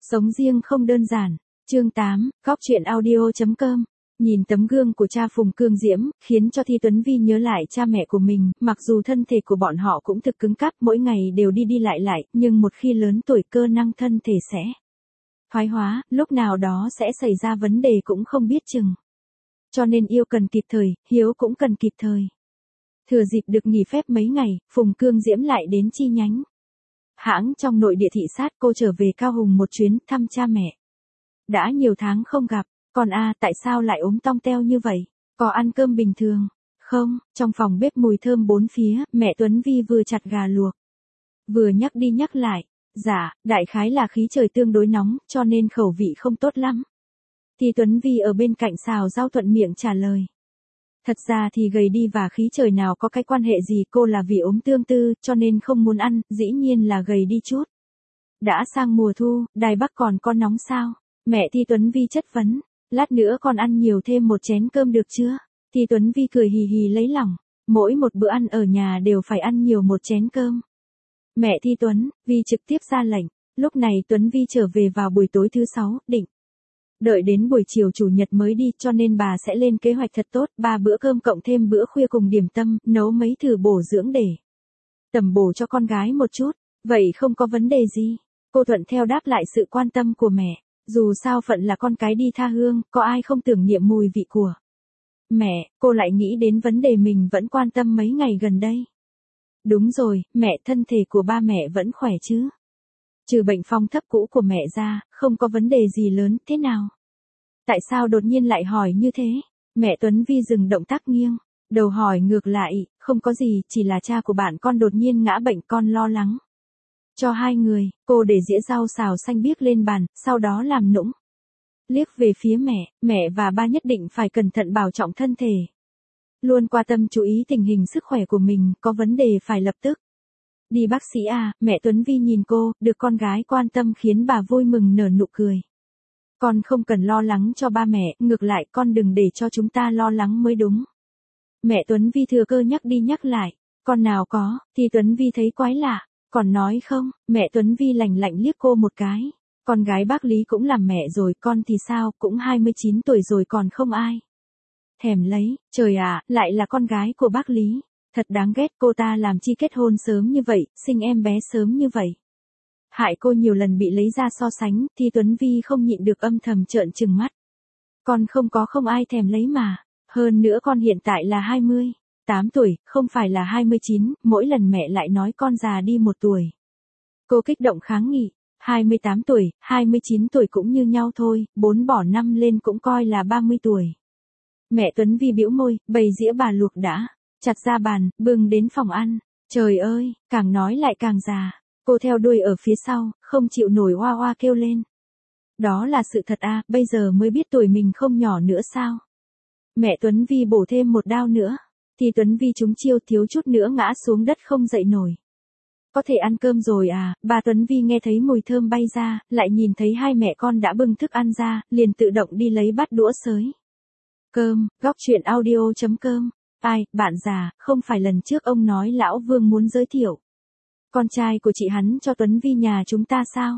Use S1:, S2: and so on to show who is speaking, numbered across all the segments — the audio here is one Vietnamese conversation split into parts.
S1: Sống riêng không đơn giản. Chương 8, góc chuyện audio.com. Nhìn tấm gương của cha Phùng Cương Diễm, khiến cho Thi Tuấn Vi nhớ lại cha mẹ của mình, mặc dù thân thể của bọn họ cũng thực cứng cáp, mỗi ngày đều đi đi lại, nhưng một khi lớn tuổi cơ năng thân thể sẽ thoái hóa, lúc nào đó sẽ xảy ra vấn đề cũng không biết chừng. Cho nên yêu cần kịp thời, hiếu cũng cần kịp thời. Thừa dịp được nghỉ phép mấy ngày, Phùng Cương Diễm lại đến chi nhánh hãng trong nội địa thị sát, cô trở về Cao Hùng một chuyến thăm cha mẹ. Đã nhiều tháng không gặp, con tại sao lại ốm tong teo như vậy? Có ăn cơm bình thường? Không, trong phòng bếp mùi thơm bốn phía, mẹ Tuấn Vi vừa chặt gà luộc, vừa nhắc đi nhắc lại. Dạ, đại khái là khí trời tương đối nóng, cho nên khẩu vị không tốt lắm. Thì Tuấn Vi ở bên cạnh xào rau thuận miệng trả lời. Thật ra thì gầy đi và khí trời nào có cái quan hệ gì, cô là vì ốm tương tư, cho nên không muốn ăn, dĩ nhiên là gầy đi chút. Đã sang mùa thu, Đài Bắc còn có nóng sao? Mẹ Thi Tuấn Vi chất vấn, lát nữa con ăn nhiều thêm một chén cơm được chưa? Thi Tuấn Vi cười hì hì lấy lòng, mỗi một bữa ăn ở nhà đều phải ăn nhiều một chén cơm. Mẹ Thi Tuấn Vi trực tiếp ra lệnh, lúc này Tuấn Vi trở về vào buổi tối thứ 6, định đợi đến buổi chiều chủ nhật mới đi, cho nên bà sẽ lên kế hoạch thật tốt, 3 bữa cơm cộng thêm bữa khuya cùng điểm tâm, nấu mấy thử bổ dưỡng để tầm bổ cho con gái một chút. Vậy không có vấn đề gì. Cô thuận theo đáp lại sự quan tâm của mẹ. Dù sao phận là con cái đi tha hương, có ai không tưởng niệm mùi vị của mẹ. Cô lại nghĩ đến vấn đề mình vẫn quan tâm mấy ngày gần đây. Đúng rồi, mẹ, thân thể của ba mẹ vẫn khỏe chứ? Trừ bệnh phong thấp cũ của mẹ ra, không có vấn đề gì lớn, thế nào? Tại sao đột nhiên lại hỏi như thế? Mẹ Tuấn Vi dừng động tác nghiêng, đầu hỏi ngược lại, không có gì, chỉ là cha của bạn con đột nhiên ngã bệnh, con lo lắng cho hai người. Cô để dĩa rau xào xanh biếc lên bàn, sau đó làm nũng liếc về phía mẹ và ba nhất định phải cẩn thận bảo trọng thân thể. Luôn quan tâm chú ý tình hình sức khỏe của mình, có vấn đề phải lập tức đi bác sĩ à. Mẹ Tuấn Vi nhìn cô, được con gái quan tâm khiến bà vui mừng nở nụ cười. Con không cần lo lắng cho ba mẹ, ngược lại con đừng để cho chúng ta lo lắng mới đúng. Mẹ Tuấn Vi thừa cơ nhắc đi nhắc lại, con nào có, thì Tuấn Vi thấy quái lạ, còn nói không. Mẹ Tuấn Vi lạnh lạnh liếc cô một cái. Con gái bác Lý cũng làm mẹ rồi, con thì sao, cũng 29 tuổi rồi còn không ai thèm lấy. Trời ạ, lại là con gái của bác Lý. Thật đáng ghét, cô ta làm chi kết hôn sớm như vậy, sinh em bé sớm như vậy. Hại cô nhiều lần bị lấy ra so sánh, thì Tuấn Vi không nhịn được âm thầm trợn trừng mắt. Con không ai thèm lấy mà. Hơn nữa con hiện tại là 28 tuổi, không phải là 29, mỗi lần mẹ lại nói con già đi 1 tuổi. Cô kích động kháng nghị, 28 tuổi, 29 tuổi cũng như nhau thôi, 4 bỏ 5 lên cũng coi là 30 tuổi. Mẹ Tuấn Vi bĩu môi, bày dĩa bà luộc đã chặt ra bàn, bưng đến phòng ăn. Trời ơi, càng nói lại càng già. Cô theo đuôi ở phía sau, không chịu nổi oa oa kêu lên. Đó là sự thật à, bây giờ mới biết tuổi mình không nhỏ nữa sao? Mẹ Tuấn Vi bổ thêm một đao nữa. Thì Tuấn Vi trúng chiêu, thiếu chút nữa ngã xuống đất không dậy nổi. Có thể ăn cơm rồi à? Bà Tuấn Vi nghe thấy mùi thơm bay ra, lại nhìn thấy hai mẹ con đã bưng thức ăn ra, liền tự động đi lấy bát đũa xới cơm. Góc chuyện audio.com. Ai, bạn già, không phải lần trước ông nói lão Vương muốn giới thiệu con trai của chị hắn cho Tuấn Vi nhà chúng ta sao?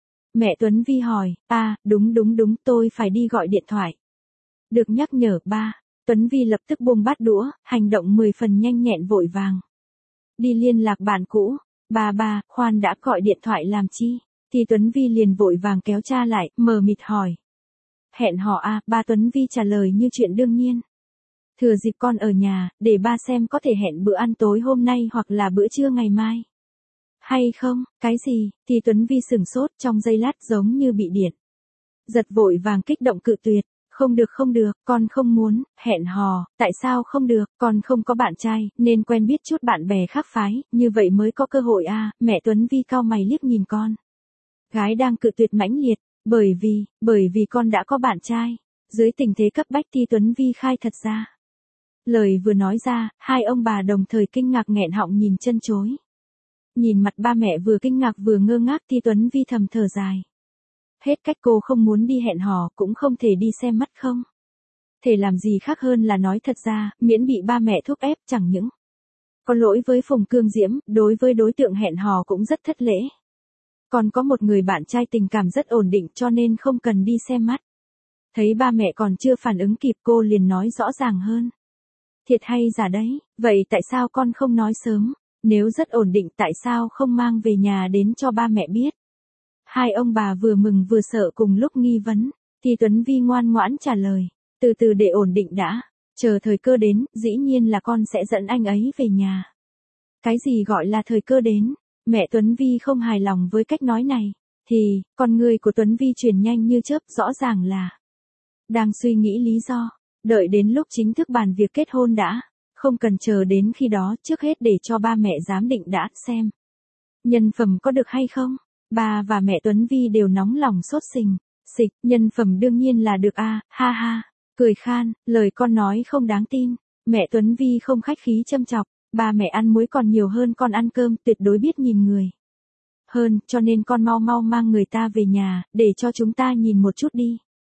S1: Mẹ Tuấn Vi hỏi, đúng, tôi phải đi gọi điện thoại. Được nhắc nhở ba. Tuấn Vi lập tức buông bát đũa, hành động 10 phần nhanh nhẹn vội vàng đi liên lạc bạn cũ. Ba, khoan đã, gọi điện thoại làm chi? Thì Tuấn Vi liền vội vàng kéo cha lại, mờ mịt hỏi. Hẹn hò à? Ba Tuấn Vi trả lời như chuyện đương nhiên. Thừa dịp con ở nhà, để ba xem có thể hẹn bữa ăn tối hôm nay hoặc là bữa trưa ngày mai. Hay không? Cái gì? Thì Tuấn Vi sửng sốt, trong giây lát giống như bị điện giật, vội vàng kích động cự tuyệt. Không được, con không muốn, hẹn hò, tại sao không được, con không có bạn trai, nên quen biết chút bạn bè khác phái, như vậy mới có cơ hội à. Mẹ Tuấn Vi cau mày liếc nhìn con gái đang cự tuyệt mãnh liệt, bởi vì con đã có bạn trai. Dưới tình thế cấp bách thì Tuấn Vi khai thật ra. Lời vừa nói ra, hai ông bà đồng thời kinh ngạc nghẹn họng nhìn chân chối. Nhìn mặt ba mẹ vừa kinh ngạc vừa ngơ ngác thì Tuấn Vi thầm thở dài. Hết cách, cô không muốn đi hẹn hò, cũng không thể đi xem mắt không thể làm gì khác hơn là nói thật ra, miễn bị ba mẹ thúc ép. Chẳng những có lỗi với Phùng Cương Diễm, đối với đối tượng hẹn hò cũng rất thất lễ. Còn có một người bạn trai tình cảm rất ổn định cho nên không cần đi xem mắt. Thấy ba mẹ còn chưa phản ứng kịp cô liền nói rõ ràng hơn. Thiệt hay giả đấy, vậy tại sao con không nói sớm? Nếu rất ổn định tại sao không mang về nhà đến cho ba mẹ biết? Hai ông bà vừa mừng vừa sợ cùng lúc nghi vấn, thì Tuấn Vi ngoan ngoãn trả lời, từ từ để ổn định đã, chờ thời cơ đến, dĩ nhiên là con sẽ dẫn anh ấy về nhà. Cái gì gọi là thời cơ đến? Mẹ Tuấn Vi không hài lòng với cách nói này, thì, con người của Tuấn Vi chuyển nhanh như chớp rõ ràng là đang suy nghĩ lý do, đợi đến lúc chính thức bàn việc kết hôn đã, không cần chờ đến khi đó, trước hết để cho ba mẹ giám định đã, xem nhân phẩm có được hay không. Ba và mẹ Tuấn Vi đều nóng lòng sốt xịch, nhân phẩm đương nhiên là được a, ha ha, cười khan, lời con nói không đáng tin. Mẹ Tuấn Vi không khách khí châm chọc, ba mẹ ăn muối còn nhiều hơn con ăn cơm, tuyệt đối biết nhìn người hơn, cho nên con mau mau mang người ta về nhà, để cho chúng ta nhìn một chút đi.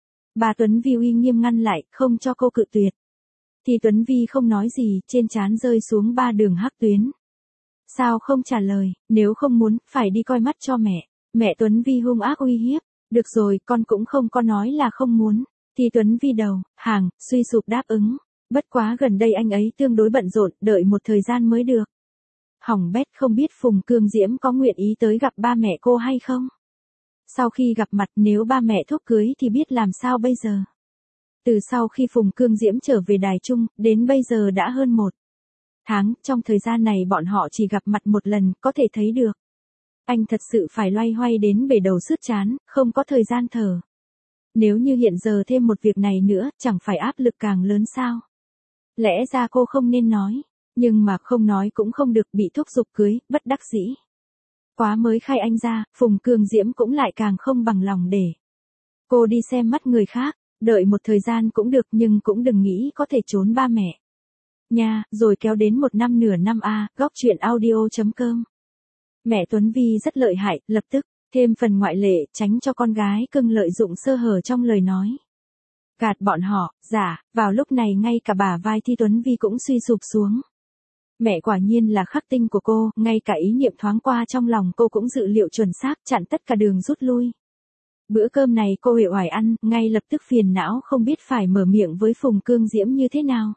S1: Bà Tuấn Vi uy nghiêm ngăn lại, không cho cô cự tuyệt. Thì Tuấn Vi không nói gì, trên trán rơi xuống 3 đường hắc tuyến. Sao không trả lời, nếu không muốn, phải đi coi mắt cho mẹ. Mẹ Tuấn Vi hung ác uy hiếp. Được rồi, con cũng không có nói là không muốn. Thì Tuấn Vi đầu, hàng, suy sụp đáp ứng. Bất quá gần đây anh ấy tương đối bận rộn, đợi một thời gian mới được. Hỏng bét, không biết Phùng Cương Diễm có nguyện ý tới gặp ba mẹ cô hay không? Sau khi gặp mặt, nếu ba mẹ thúc cưới thì biết làm sao bây giờ? Từ sau khi Phùng Cương Diễm trở về Đài Trung, đến bây giờ đã hơn 1 tháng, trong thời gian này bọn họ chỉ gặp mặt một lần, có thể thấy được. Anh thật sự phải loay hoay đến bể đầu sứt trán, không có thời gian thở. Nếu như hiện giờ thêm một việc này nữa, chẳng phải áp lực càng lớn sao? Lẽ ra cô không nên nói, nhưng mà không nói cũng không được, bị thúc giục cưới, bất đắc dĩ. Quá mới khai anh ra, Phùng Cương Diễm cũng lại càng không bằng lòng để cô đi xem mắt người khác, đợi một thời gian cũng được nhưng cũng đừng nghĩ có thể trốn ba mẹ. Nha, rồi kéo đến 1 năm nửa năm a, góc chuyện audio.com. Mẹ Tuấn Vi rất lợi hại, lập tức thêm phần ngoại lệ, tránh cho con gái cưng lợi dụng sơ hở trong lời nói. Gạt bọn họ, vào lúc này ngay cả bả vai Thi Tuấn Vi cũng suy sụp xuống. Mẹ quả nhiên là khắc tinh của cô, ngay cả ý niệm thoáng qua trong lòng cô cũng dự liệu chuẩn xác, chặn tất cả đường rút lui. Bữa cơm này cô uể oải ăn, ngay lập tức phiền não không biết phải mở miệng với Phùng Cương Diễm như thế nào.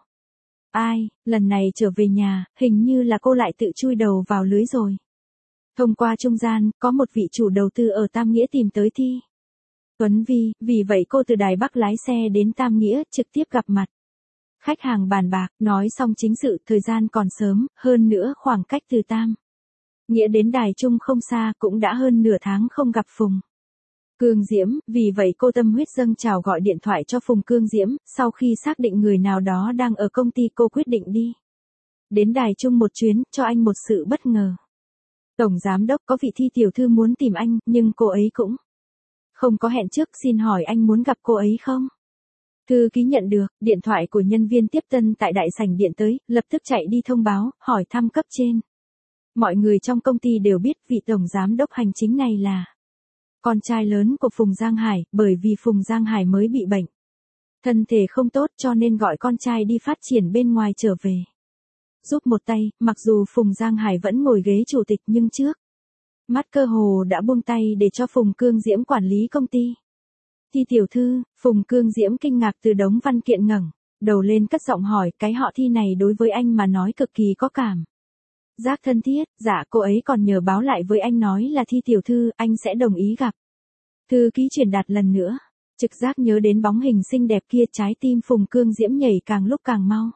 S1: Ai, lần này trở về nhà, hình như là cô lại tự chui đầu vào lưới rồi. Thông qua trung gian, có một vị chủ đầu tư ở Tam Nghĩa tìm tới Thi Tuấn Vi, vì vậy cô từ Đài Bắc lái xe đến Tam Nghĩa, trực tiếp gặp mặt khách hàng bàn bạc, nói xong chính sự, thời gian còn sớm, hơn nữa khoảng cách từ Tam Nghĩa đến Đài Trung không xa, cũng đã hơn nửa tháng không gặp Phùng Cương Diễm, vì vậy cô tâm huyết dâng trào gọi điện thoại cho Phùng Cương Diễm, sau khi xác định người nào đó đang ở công ty cô quyết định đi đến Đài Trung một chuyến, cho anh một sự bất ngờ. Tổng giám đốc, có vị Thi tiểu thư muốn tìm anh, nhưng cô ấy cũng không có hẹn trước, xin hỏi anh muốn gặp cô ấy không? Thư ký nhận được, điện thoại của nhân viên tiếp tân tại đại sảnh điện tới, lập tức chạy đi thông báo, hỏi thăm cấp trên. Mọi người trong công ty đều biết vị tổng giám đốc hành chính này là con trai lớn của Phùng Giang Hải, bởi vì Phùng Giang Hải mới bị bệnh. Thân thể không tốt cho nên gọi con trai đi phát triển bên ngoài trở về. Giúp một tay, mặc dù Phùng Giang Hải vẫn ngồi ghế chủ tịch nhưng trước mắt cơ hồ đã buông tay để cho Phùng Cương Diễm quản lý công ty. Thi tiểu thư, Phùng Cương Diễm kinh ngạc từ đống văn kiện ngẩng đầu lên cất giọng hỏi, cái họ Thi này đối với anh mà nói cực kỳ có cảm giác thân thiết, cô ấy còn nhờ báo lại với anh nói là Thi tiểu thư, anh sẽ đồng ý gặp. Thư ký truyền đạt lần nữa, trực giác nhớ đến bóng hình xinh đẹp kia, trái tim Phùng Cương Diễm nhảy càng lúc càng mau.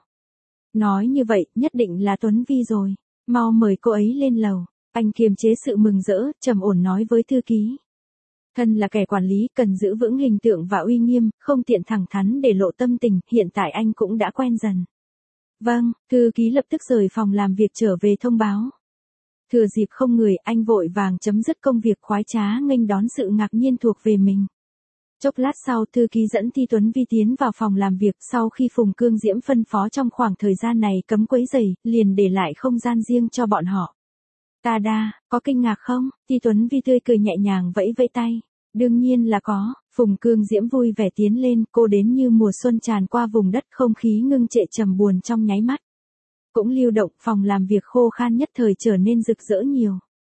S1: Nói như vậy, nhất định là Tuấn Vi rồi, mau mời cô ấy lên lầu. Anh kiềm chế sự mừng rỡ, trầm ổn nói với thư ký. Thân là kẻ quản lý, cần giữ vững hình tượng và uy nghiêm, không tiện thẳng thắn để lộ tâm tình, hiện tại anh cũng đã quen dần. Vâng, thư ký lập tức rời phòng làm việc trở về thông báo. Thừa dịp không người, anh vội vàng chấm dứt công việc khoái trá nghênh đón sự ngạc nhiên thuộc về mình. Chốc lát sau, thư ký dẫn Thi Tuấn Vi tiến vào phòng làm việc, sau khi Phùng Cương Diễm phân phó trong khoảng thời gian này cấm quấy rầy, liền để lại không gian riêng cho bọn họ. Ta đa, có kinh ngạc không? Thi Tuấn Vi tươi cười nhẹ nhàng vẫy vẫy tay. Đương nhiên là có, Phùng Cương Diễm vui vẻ tiến lên, cô đến như mùa xuân tràn qua vùng đất, không khí ngưng trệ trầm buồn trong nháy mắt. Cũng lưu động, phòng làm việc khô khan nhất thời trở nên rực rỡ nhiều.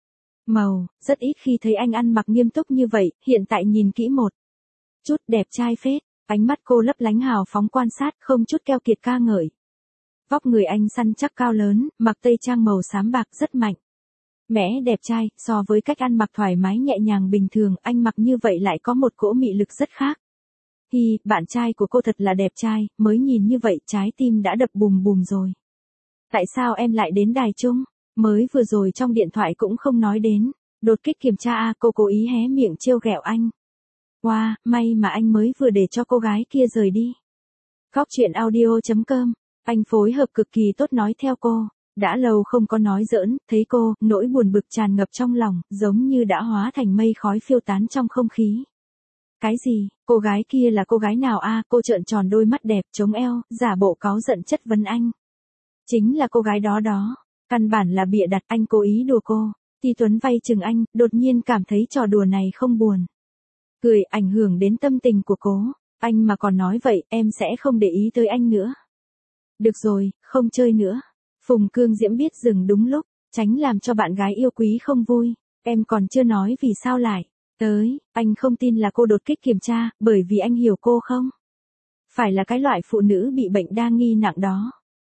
S1: màu, rất ít khi thấy anh ăn mặc nghiêm túc như vậy, hiện tại nhìn kỹ một chút đẹp trai phết, ánh mắt cô lấp lánh hào phóng quan sát, không chút keo kiệt ca ngợi. Vóc người anh săn chắc cao lớn, mặc tây trang màu xám bạc rất mạnh. Mẽ đẹp trai, so với cách ăn mặc thoải mái nhẹ nhàng bình thường, anh mặc như vậy lại có một cỗ mị lực rất khác. Hi, bạn trai của cô thật là đẹp trai, mới nhìn như vậy trái tim đã đập bùm bùm rồi. Tại sao em lại đến đài chung? Mới vừa rồi trong điện thoại cũng không nói đến. Đột kích kiểm tra à, cô cố ý hé miệng trêu ghẹo anh. Wow, may mà anh mới vừa để cho cô gái kia rời đi. Góc chuyện audio.com, anh phối hợp cực kỳ tốt nói theo cô. Đã lâu không có nói giỡn, thấy cô, nỗi buồn bực tràn ngập trong lòng, giống như đã hóa thành mây khói phiêu tán trong không khí. Cái gì, cô gái kia là cô gái nào a? Cô trợn tròn đôi mắt đẹp chống eo, giả bộ cáu giận chất vấn anh. Chính là cô gái đó đó, căn bản là bịa đặt, anh cố ý đùa cô. Ti Tuấn vay chừng anh, đột nhiên cảm thấy trò đùa này không buồn. Cười ảnh hưởng đến tâm tình của cô, anh mà còn nói vậy, em sẽ không để ý tới anh nữa. Được rồi, không chơi nữa. Phùng Cương Diễm biết dừng đúng lúc, tránh làm cho bạn gái yêu quý không vui. Em còn chưa nói vì sao lại tới, anh không tin là cô đột kích kiểm tra, bởi vì anh hiểu cô không? Phải là cái loại phụ nữ bị bệnh đa nghi nặng đó.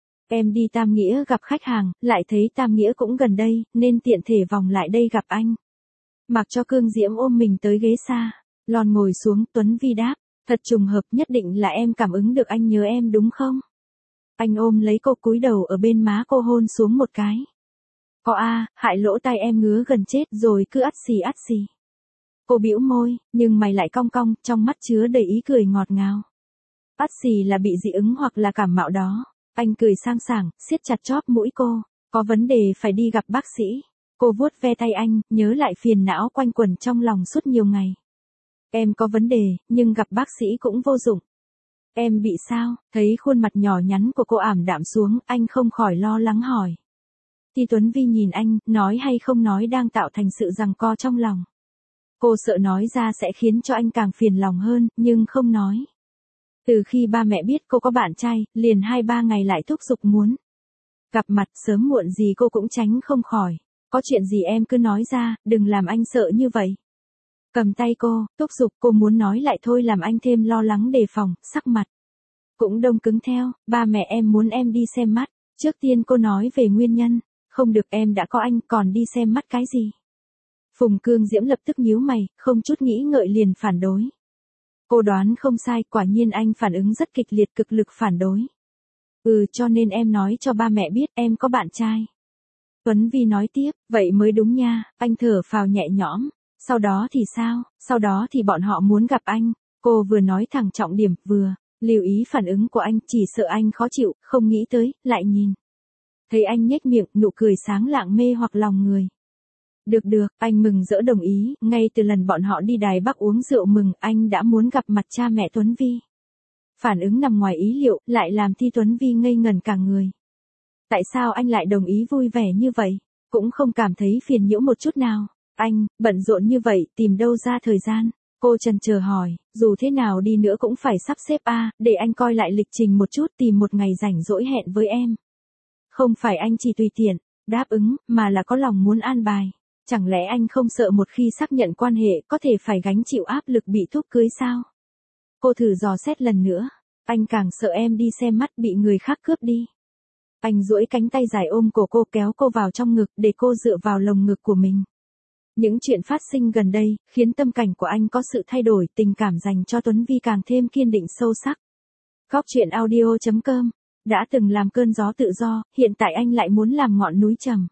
S1: Em đi Tam Nghĩa gặp khách hàng, lại thấy Tam Nghĩa cũng gần đây, nên tiện thể vòng lại đây gặp anh. Mặc cho Cương Diễm ôm mình tới ghế xa, lòn ngồi xuống, Tuấn Vi đáp, thật trùng hợp, nhất định là em cảm ứng được anh nhớ em đúng không? Anh ôm lấy cô cúi đầu ở bên má cô hôn xuống một cái. Có a, hại lỗ tai em ngứa gần chết rồi cứ ắt xì. Cô bĩu môi, nhưng mày lại cong cong, trong mắt chứa đầy ý cười ngọt ngào. Ắt xì là bị dị ứng hoặc là cảm mạo đó. Anh cười sang sảng, siết chặt chóp mũi cô. Có vấn đề phải đi gặp bác sĩ. Cô vuốt ve tay anh, nhớ lại phiền não quanh quẩn trong lòng suốt nhiều ngày. Em có vấn đề, nhưng gặp bác sĩ cũng vô dụng. Em bị sao? Thấy khuôn mặt nhỏ nhắn của cô ảm đạm xuống, anh không khỏi lo lắng hỏi. Ti Tuấn Vi nhìn anh, nói hay không nói đang tạo thành sự giằng co trong lòng. Cô sợ nói ra sẽ khiến cho anh càng phiền lòng hơn, nhưng không nói. Từ khi ba mẹ biết cô có bạn trai, liền 2-3 ngày lại thúc giục muốn gặp mặt, sớm muộn gì cô cũng tránh không khỏi. Có chuyện gì em cứ nói ra, đừng làm anh sợ như vậy. Cầm tay cô, thúc giục, cô muốn nói lại thôi làm anh thêm lo lắng đề phòng, sắc mặt cũng đông cứng theo. Ba mẹ em muốn em đi xem mắt. Trước tiên cô nói về nguyên nhân. Không được, em đã có anh, còn đi xem mắt cái gì? Phùng Cương Diễm lập tức nhíu mày, không chút nghĩ ngợi liền phản đối. Cô đoán không sai, quả nhiên anh phản ứng rất kịch liệt, cực lực phản đối. Cho nên em nói cho ba mẹ biết em có bạn trai. Tuấn Vi nói tiếp, vậy mới đúng nha. Anh thở phào nhẹ nhõm. Sau đó thì sao? Sau đó thì bọn họ muốn gặp anh. Cô vừa nói thẳng trọng điểm, vừa lưu ý phản ứng của anh, chỉ sợ anh khó chịu, không nghĩ tới, lại nhìn. Thấy anh nhếch miệng, nụ cười sáng lạng mê hoặc lòng người. Được, anh mừng rỡ đồng ý, ngay từ lần bọn họ đi Đài Bắc uống rượu mừng, anh đã muốn gặp mặt cha mẹ Tuấn Vi. Phản ứng nằm ngoài ý liệu, lại làm Ti Tuấn Vi ngây ngẩn cả người. Tại sao anh lại đồng ý vui vẻ như vậy, cũng không cảm thấy phiền nhiễu một chút nào? Anh, bận rộn như vậy, tìm đâu ra thời gian? Cô chần chờ hỏi, dù thế nào đi nữa cũng phải sắp xếp để anh coi lại lịch trình một chút, tìm một ngày rảnh rỗi hẹn với em. Không phải anh chỉ tùy tiện, đáp ứng, mà là có lòng muốn an bài. Chẳng lẽ anh không sợ một khi xác nhận quan hệ có thể phải gánh chịu áp lực bị thúc cưới sao? Cô thử dò xét lần nữa, anh càng sợ em đi xem mắt bị người khác cướp đi. Anh duỗi cánh tay dài ôm cổ cô, kéo cô vào trong ngực để cô dựa vào lồng ngực của mình. Những chuyện phát sinh gần đây, khiến tâm cảnh của anh có sự thay đổi, tình cảm dành cho Tuấn Vi càng thêm kiên định sâu sắc. Góc chuyện audio.com, đã từng làm cơn gió tự do, hiện tại anh lại muốn làm ngọn núi trầm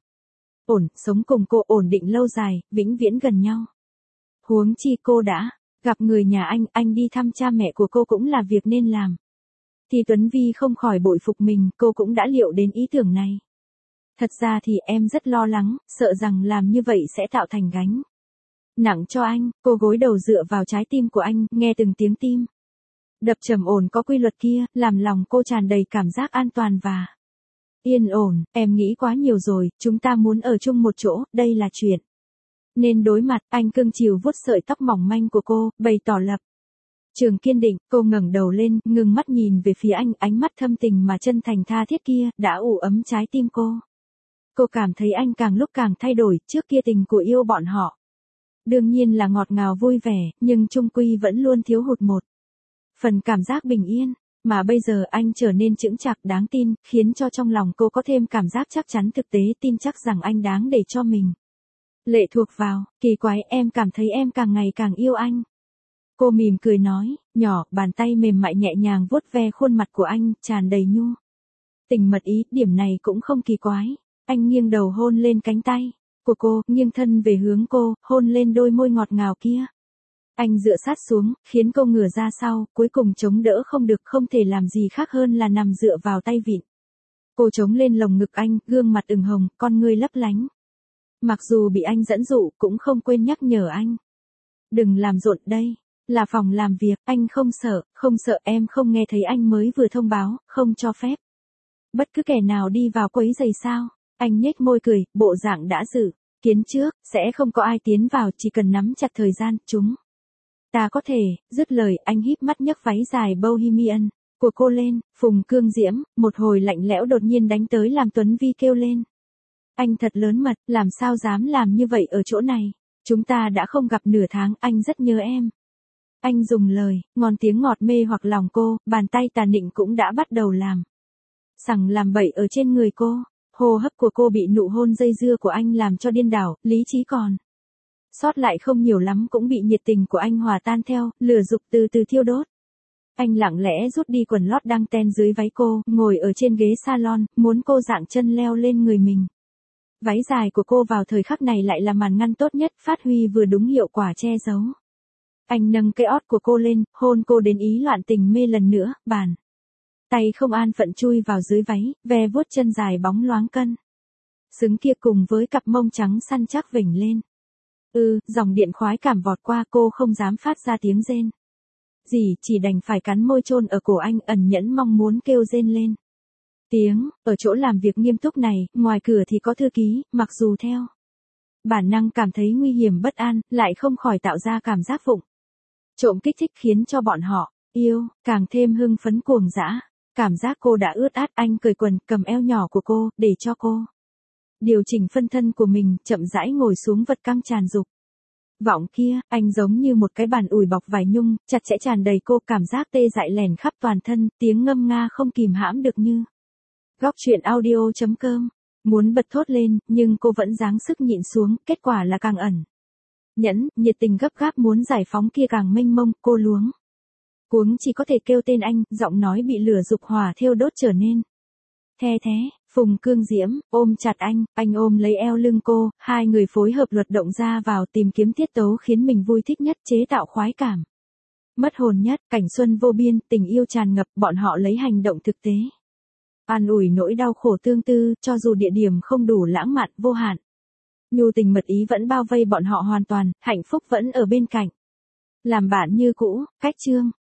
S1: sống cùng cô ổn định lâu dài, vĩnh viễn gần nhau. Huống chi cô đã gặp người nhà anh đi thăm cha mẹ của cô cũng là việc nên làm. Thì Tuấn Vi không khỏi bội phục mình, cô cũng đã liệu đến ý tưởng này. Thật ra thì em rất lo lắng, sợ rằng làm như vậy sẽ tạo thành gánh nặng cho anh. Cô gối đầu dựa vào trái tim của anh, nghe từng tiếng tim đập trầm ổn có quy luật kia, làm lòng cô tràn đầy cảm giác an toàn và yên ổn. Em nghĩ quá nhiều rồi, chúng ta muốn ở chung một chỗ, đây là chuyện nên đối mặt. Anh cưng chiều vuốt sợi tóc mỏng manh của cô, bày tỏ lập trường kiên định. Cô ngẩng đầu lên, ngưng mắt nhìn về phía anh, ánh mắt thâm tình mà chân thành tha thiết kia đã ủ ấm trái tim cô. Cô cảm thấy anh càng lúc càng thay đổi, trước kia tình của yêu bọn họ. Đương nhiên là ngọt ngào vui vẻ, nhưng chung quy vẫn luôn thiếu hụt một phần cảm giác bình yên. Mà bây giờ anh trở nên chững chạc đáng tin, khiến cho trong lòng cô có thêm cảm giác chắc chắn thực tế tin chắc rằng anh đáng để cho mình lệ thuộc vào. Kỳ quái, em cảm thấy em càng ngày càng yêu anh. Cô mỉm cười nói, nhỏ, bàn tay mềm mại nhẹ nhàng vuốt ve khuôn mặt của anh, tràn đầy nhu tình mật ý, điểm này cũng không kỳ quái. Anh nghiêng đầu hôn lên cánh tay của cô, nghiêng thân về hướng cô, hôn lên đôi môi ngọt ngào kia. Anh dựa sát xuống, khiến cô ngửa ra sau, cuối cùng chống đỡ không được, không thể làm gì khác hơn là nằm dựa vào tay vịn. Cô chống lên lồng ngực anh, gương mặt ửng hồng, con ngươi lấp lánh. Mặc dù bị anh dẫn dụ, cũng không quên nhắc nhở anh. Đừng làm rộn đây, là phòng làm việc, anh không sợ em không nghe thấy anh mới vừa thông báo, không cho phép bất cứ kẻ nào đi vào quấy rầy sao. Anh nhếch môi cười, bộ dạng đã dự kiến trước, sẽ không có ai tiến vào, chỉ cần nắm chặt thời gian, chúng ta có thể. Dứt lời, anh híp mắt nhấc váy dài bohemian của cô lên. Phùng Cương Diễm, một hồi lạnh lẽo đột nhiên đánh tới làm Tuấn Vi kêu lên. Anh thật lớn mật, làm sao dám làm như vậy ở chỗ này? Chúng ta đã không gặp nửa tháng, anh rất nhớ em. Anh dùng lời, ngon tiếng ngọt mê hoặc lòng cô, bàn tay tà nịnh cũng đã bắt đầu làm sằng làm bậy ở trên người cô. Hô hấp của cô bị nụ hôn dây dưa của anh làm cho điên đảo, lý trí còn sót lại không nhiều lắm cũng bị nhiệt tình của anh hòa tan theo, lửa dục từ từ thiêu đốt. Anh lặng lẽ rút đi quần lót đăng ten dưới váy cô, ngồi ở trên ghế salon, muốn cô dạng chân leo lên người mình. Váy dài của cô vào thời khắc này lại là màn ngăn tốt nhất, phát huy vừa đúng hiệu quả che giấu. Anh nâng cái ót của cô lên, hôn cô đến ý loạn tình mê lần nữa, bàn tay không an phận chui vào dưới váy, ve vuốt chân dài bóng loáng cân xứng kia cùng với cặp mông trắng săn chắc vểnh lên. Dòng điện khoái cảm vọt qua, cô không dám phát ra tiếng rên gì, chỉ đành phải cắn môi chôn ở cổ anh, ẩn nhẫn mong muốn kêu rên lên tiếng. Ở chỗ làm việc nghiêm túc này, ngoài cửa thì có thư ký, mặc dù theo bản năng cảm thấy nguy hiểm bất an, lại không khỏi tạo ra cảm giác vụng trộm kích thích, khiến cho bọn họ yêu càng thêm hưng phấn cuồng dã. Cảm giác cô đã ướt át, anh cởi quần, cầm eo nhỏ của cô, để cho cô điều chỉnh phân thân của mình, chậm rãi ngồi xuống vật căng tràn dục vọng kia. Anh giống như một cái bàn ủi bọc vải nhung, chặt chẽ tràn đầy cô, cảm giác tê dại lèn khắp toàn thân, tiếng ngâm nga không kìm hãm được như góc truyện audio.com. Muốn bật thốt lên, nhưng cô vẫn giáng sức nhịn xuống, kết quả là càng ẩn nhẫn, nhiệt tình gấp gáp muốn giải phóng kia càng mênh mông, cô luống cuống chỉ có thể kêu tên anh, giọng nói bị lửa dục hỏa thiêu đốt trở nên the thế. Phùng Cương Diễm ôm chặt anh ôm lấy eo lưng cô, hai người phối hợp luật động ra vào, tìm kiếm tiết tấu khiến mình vui thích nhất, chế tạo khoái cảm mất hồn nhất. Cảnh xuân vô biên, tình yêu tràn ngập, bọn họ lấy hành động thực tế an ủi nỗi đau khổ tương tư, cho dù địa điểm không đủ lãng mạn vô hạn, nhu tình mật ý vẫn bao vây bọn họ hoàn toàn, hạnh phúc vẫn ở bên cạnh làm bạn như cũ. Cách chương